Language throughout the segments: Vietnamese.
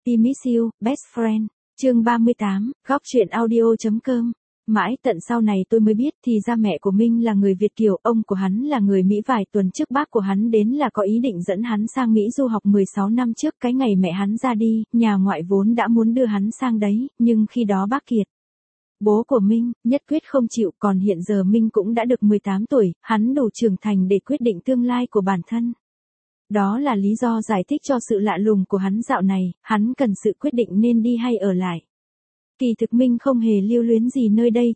Happy Miss You, Best Friend. Chương 38, góc truyện audio.com. Mãi tận sau này tôi mới biết thì ra mẹ của Minh là người Việt kiều, ông của hắn là người Mỹ. Vài tuần trước bác của hắn đến là có ý định dẫn hắn sang Mỹ du học. 16 năm trước cái ngày mẹ hắn ra đi, nhà ngoại vốn đã muốn đưa hắn sang đấy, nhưng khi đó bác Kiệt, bố của Minh, nhất quyết không chịu. Còn hiện giờ Minh cũng đã được 18 tuổi, hắn đủ trưởng thành để quyết định tương lai của bản thân. Đó là lý do giải thích cho sự lạ lùng của hắn dạo này, hắn cần sự quyết định nên đi hay ở lại. Kỳ thực Minh không hề lưu luyến gì nơi đây,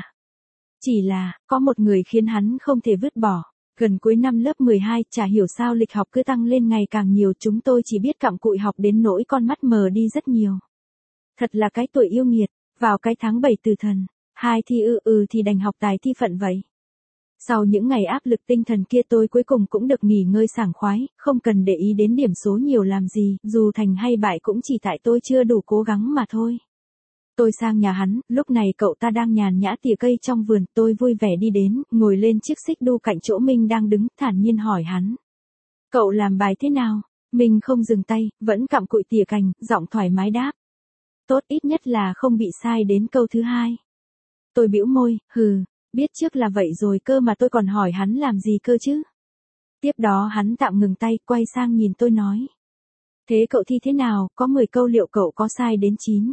chỉ là, có một người khiến hắn không thể vứt bỏ. Gần cuối năm lớp 12, chả hiểu sao lịch học cứ tăng lên ngày càng nhiều, chúng tôi chỉ biết cặm cụi học đến nỗi con mắt mờ đi rất nhiều. Thật là cái tuổi yêu nghiệt, vào cái tháng 7 từ thần, 2 thi thì đành học tài thi phận vậy. Sau những ngày áp lực tinh thần kia tôi cuối cùng cũng được nghỉ ngơi sảng khoái, không cần để ý đến điểm số nhiều làm gì, dù thành hay bại cũng chỉ tại tôi chưa đủ cố gắng mà thôi. Tôi sang nhà hắn, lúc này cậu ta đang nhàn nhã tỉa cây trong vườn, tôi vui vẻ đi đến, ngồi lên chiếc xích đu cạnh chỗ Minh đang đứng, thản nhiên hỏi hắn. Cậu làm bài thế nào? Minh không dừng tay, vẫn cặm cụi tỉa cành, giọng thoải mái đáp. Tốt, ít nhất là không bị sai đến câu thứ 2. Tôi bĩu môi, biết trước là vậy rồi cơ mà tôi còn hỏi hắn làm gì cơ chứ. Tiếp đó hắn tạm ngừng tay, quay sang nhìn tôi nói. Thế cậu thi thế nào, có 10 câu liệu cậu có sai đến 9?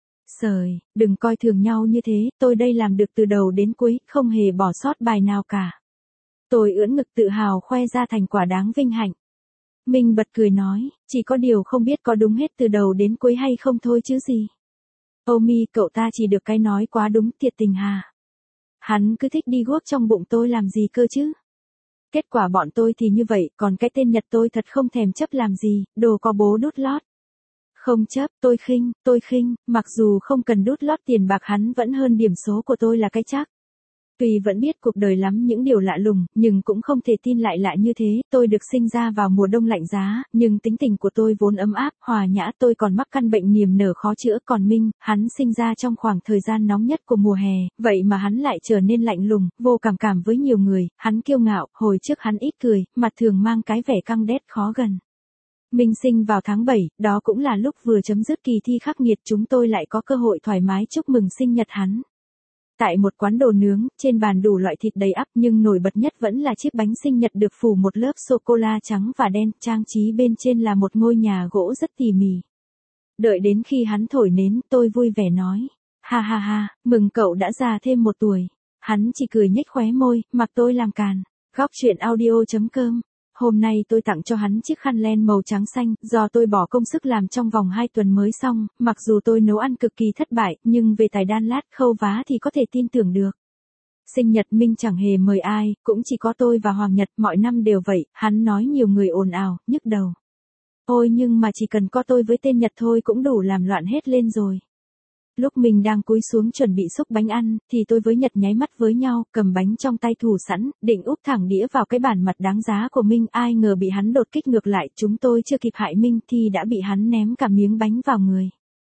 Sời, đừng coi thường nhau như thế, tôi đây làm được từ đầu đến cuối, không hề bỏ sót bài nào cả. Tôi ưỡn ngực tự hào khoe ra thành quả đáng vinh hạnh. Minh bật cười nói, chỉ có điều không biết có đúng hết từ đầu đến cuối hay không thôi chứ gì. Ô Mi, cậu ta chỉ được cái nói quá đúng, thiệt tình hà. Hắn cứ thích đi guốc trong bụng tôi làm gì cơ chứ. Kết quả bọn tôi thì như vậy, còn cái tên Nhật tôi thật không thèm chấp làm gì, đồ có bố đút lót. Không chấp, tôi khinh, mặc dù không cần đút lót tiền bạc hắn vẫn hơn điểm số của tôi là cái chắc. Tuy vẫn biết cuộc đời lắm những điều lạ lùng, nhưng cũng không thể tin lại lạ như thế. Tôi được sinh ra vào mùa đông lạnh giá, nhưng tính tình của tôi vốn ấm áp, hòa nhã. Tôi còn mắc căn bệnh niềm nở khó chữa. Còn Minh, hắn sinh ra trong khoảng thời gian nóng nhất của mùa hè, vậy mà hắn lại trở nên lạnh lùng, vô cảm với nhiều người. Hắn kiêu ngạo, hồi trước hắn ít cười, mặt thường mang cái vẻ căng đét khó gần. Minh sinh vào tháng 7, đó cũng là lúc vừa chấm dứt kỳ thi khắc nghiệt, chúng tôi lại có cơ hội thoải mái chúc mừng sinh nhật hắn. Tại một quán đồ nướng, trên bàn đủ loại thịt đầy ắp, nhưng nổi bật nhất vẫn là chiếc bánh sinh nhật được phủ một lớp sô-cô-la trắng và đen, trang trí bên trên là một ngôi nhà gỗ rất tỉ mỉ. Đợi đến khi hắn thổi nến, tôi vui vẻ nói, ha, mừng cậu đã già thêm 1 tuổi. Hắn chỉ cười nhếch khóe môi, mặc tôi làm càn. Góc truyện audio.com. Hôm nay tôi tặng cho hắn chiếc khăn len màu trắng xanh, do tôi bỏ công sức làm trong vòng 2 tuần mới xong, mặc dù tôi nấu ăn cực kỳ thất bại, nhưng về tài đan lát khâu vá thì có thể tin tưởng được. Sinh nhật Minh chẳng hề mời ai, cũng chỉ có tôi và Hoàng Nhật, mọi năm đều vậy, hắn nói nhiều người ồn ào, nhức đầu. Ôi nhưng mà chỉ cần có tôi với tên Nhật thôi cũng đủ làm loạn hết lên rồi. Lúc mình đang cúi xuống chuẩn bị xúc bánh ăn, thì tôi với Nhật nháy mắt với nhau, cầm bánh trong tay thủ sẵn, định úp thẳng đĩa vào cái bàn mặt đáng giá của Minh. Ai ngờ bị hắn đột kích ngược lại, chúng tôi chưa kịp hại Minh thì đã bị hắn ném cả miếng bánh vào người.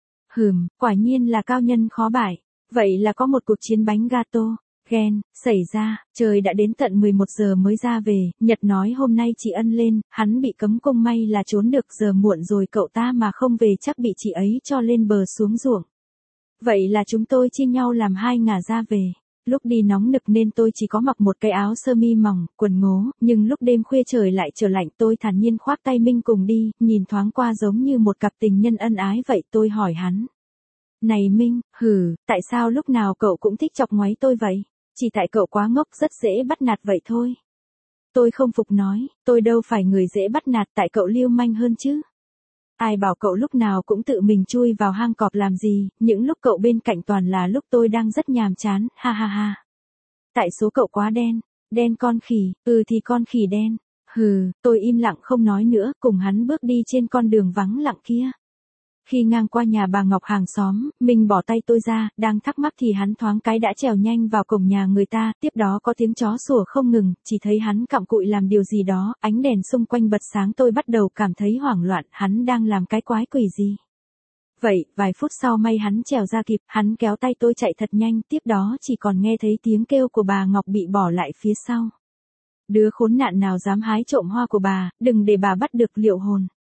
Quả nhiên là cao nhân khó bại. Vậy là có một cuộc chiến bánh gato, ghen, xảy ra, trời đã đến tận 11 giờ mới ra về. Nhật nói hôm nay chị ân lên, hắn bị cấm cung, may là trốn được, giờ muộn rồi cậu ta mà không về chắc bị chị ấy cho lên bờ xuống ruộng. Vậy là chúng tôi chia nhau làm 2 ngả ra về. Lúc đi nóng nực nên tôi chỉ có mặc một cái áo sơ mi mỏng, quần ngố, nhưng lúc đêm khuya trời lại trở lạnh, tôi thản nhiên khoác tay Minh cùng đi, nhìn thoáng qua giống như một cặp tình nhân ân ái vậy. Tôi hỏi hắn. Này Minh, tại sao lúc nào cậu cũng thích chọc ngoáy tôi vậy? Chỉ tại cậu quá ngốc, rất dễ bắt nạt vậy thôi. Tôi không phục nói, tôi đâu phải người dễ bắt nạt, tại cậu lưu manh hơn chứ. Ai bảo cậu lúc nào cũng tự mình chui vào hang cọp làm gì, những lúc cậu bên cạnh toàn là lúc tôi đang rất nhàm chán, ha. Tại số cậu quá đen con khỉ, thì con khỉ đen, tôi im lặng không nói nữa, cùng hắn bước đi trên con đường vắng lặng kia. Khi ngang qua nhà bà Ngọc hàng xóm, mình bỏ tay tôi ra, đang thắc mắc thì hắn thoáng cái đã trèo nhanh vào cổng nhà người ta, tiếp đó có tiếng chó sủa không ngừng, chỉ thấy hắn cặm cụi làm điều gì đó, ánh đèn xung quanh bật sáng, tôi bắt đầu cảm thấy hoảng loạn, hắn đang làm cái quái quỷ gì. Vậy, vài phút sau may hắn trèo ra kịp, hắn kéo tay tôi chạy thật nhanh, tiếp đó chỉ còn nghe thấy tiếng kêu của bà Ngọc bị bỏ lại phía sau. Đứa khốn nạn nào dám hái trộm hoa của bà, đừng để bà bắt được, liệu hồn.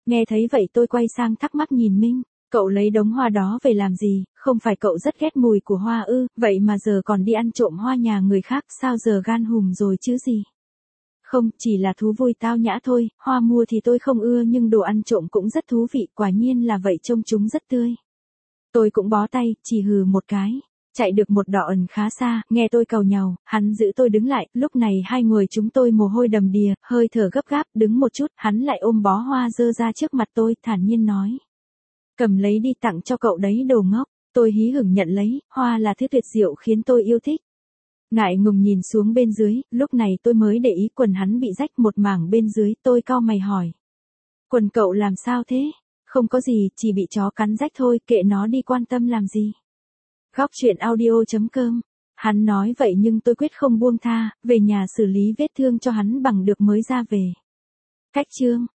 Nghe thấy vậy tôi quay sang thắc mắc nhìn Minh. Cậu lấy đống hoa đó về làm gì, không phải cậu rất ghét mùi của hoa ư, vậy mà giờ còn đi ăn trộm hoa nhà người khác, sao giờ gan hùm rồi chứ gì? Không, chỉ là thú vui tao nhã thôi, hoa mua thì tôi không ưa nhưng đồ ăn trộm cũng rất thú vị, quả nhiên là vậy, trông chúng rất tươi. Tôi cũng bó tay, chỉ hừ một cái. Chạy được một đoạn khá xa, nghe tôi cầu nhàu, hắn giữ tôi đứng lại, lúc này hai người chúng tôi mồ hôi đầm đìa, hơi thở gấp gáp, đứng một chút, hắn lại ôm bó hoa dơ ra trước mặt tôi, thản nhiên nói. Cầm lấy đi tặng cho cậu đấy đồ ngốc, tôi hí hửng nhận lấy, hoa là thứ tuyệt diệu khiến tôi yêu thích. Ngại ngùng nhìn xuống bên dưới, lúc này tôi mới để ý quần hắn bị rách một mảng bên dưới, tôi cau mày hỏi. Quần cậu làm sao thế? Không có gì, chỉ bị chó cắn rách thôi, kệ nó đi, quan tâm làm gì. Góc truyện audio.com. Hắn nói vậy nhưng tôi quyết không buông tha, về nhà xử lý vết thương cho hắn bằng được mới ra về. Cách chương